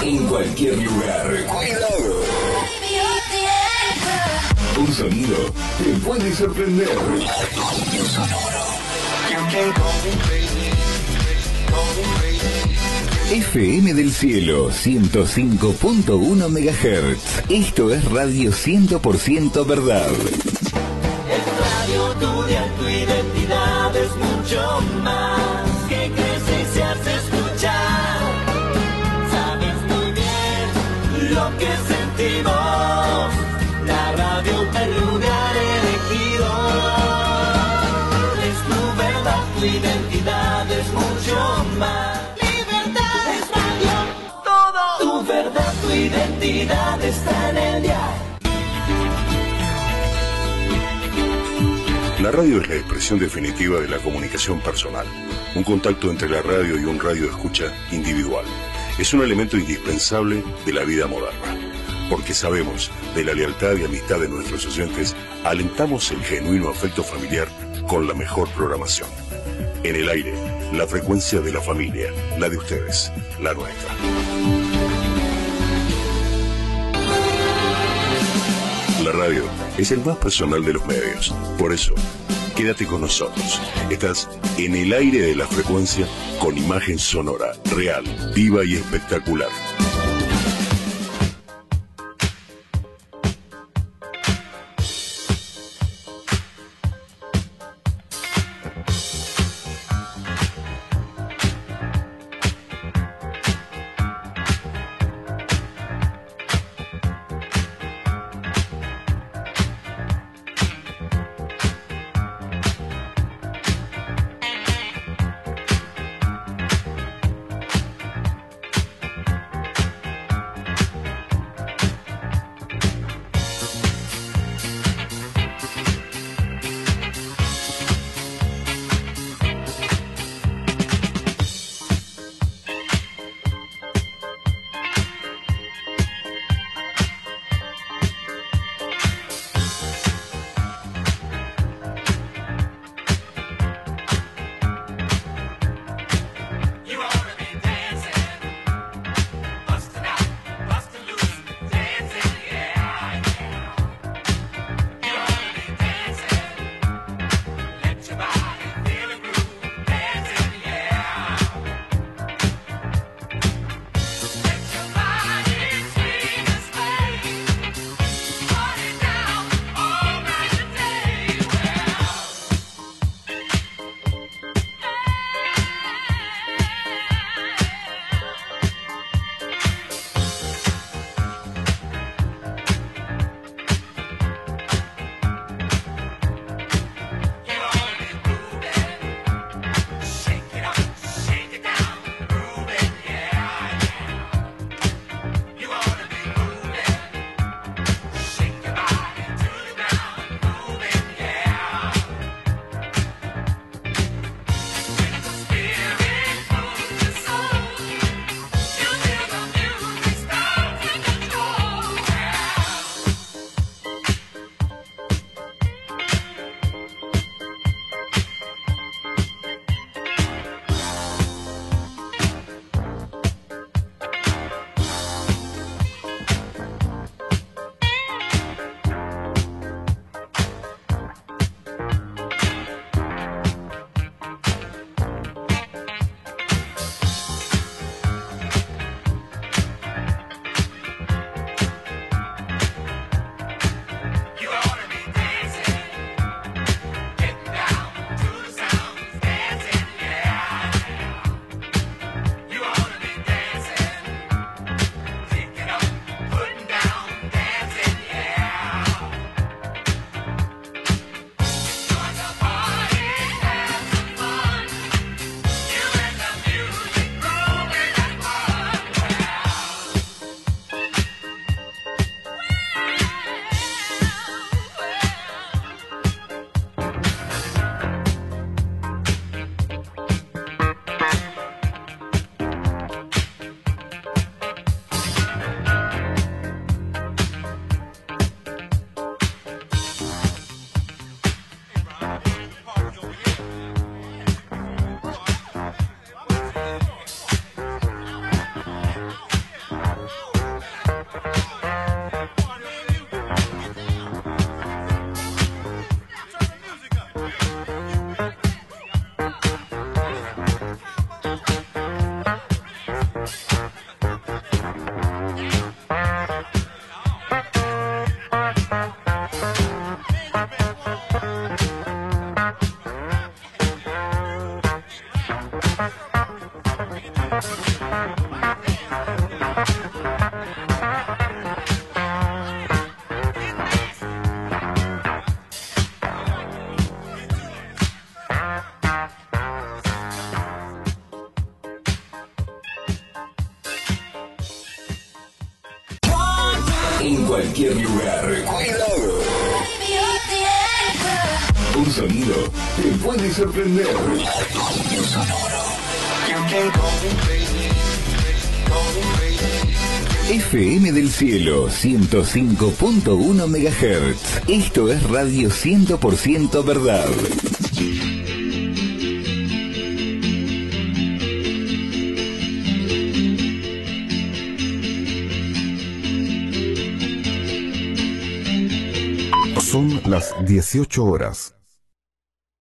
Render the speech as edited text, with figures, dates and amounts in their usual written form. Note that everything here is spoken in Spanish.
en cualquier lugar. ¡Cuidado! Un sonido te puede sorprender. FM del Cielo, 105.1 MHz. Esto es Radio 100% Verdad. Es radio tuya, tu identidad es mucho más que crece y se hace escuchar. Sabes muy bien lo que sentimos. La radio, el lugar elegido. Es tu verdad, tu identidad es mucho más. Libertad es radio, todo. Tu verdad, tu identidad está en el diario. La radio es la expresión definitiva de la comunicación personal, un contacto entre la radio y un radio escucha individual. Es un elemento indispensable de la vida moderna, porque sabemos de la lealtad y amistad de nuestros oyentes, alentamos el genuino afecto familiar con la mejor programación. En el aire, la frecuencia de la familia, la de ustedes, la nuestra. La radio es el más personal de los medios. Por eso, quédate con nosotros. Estás en el aire de la frecuencia con imagen sonora, real, viva y espectacular. En cualquier lugar. ¡Cuidado! Un sonido te puede sorprender. FM del Cielo 105.1 MHz. Esto es Radio 100% Verdad. Son las 18 horas.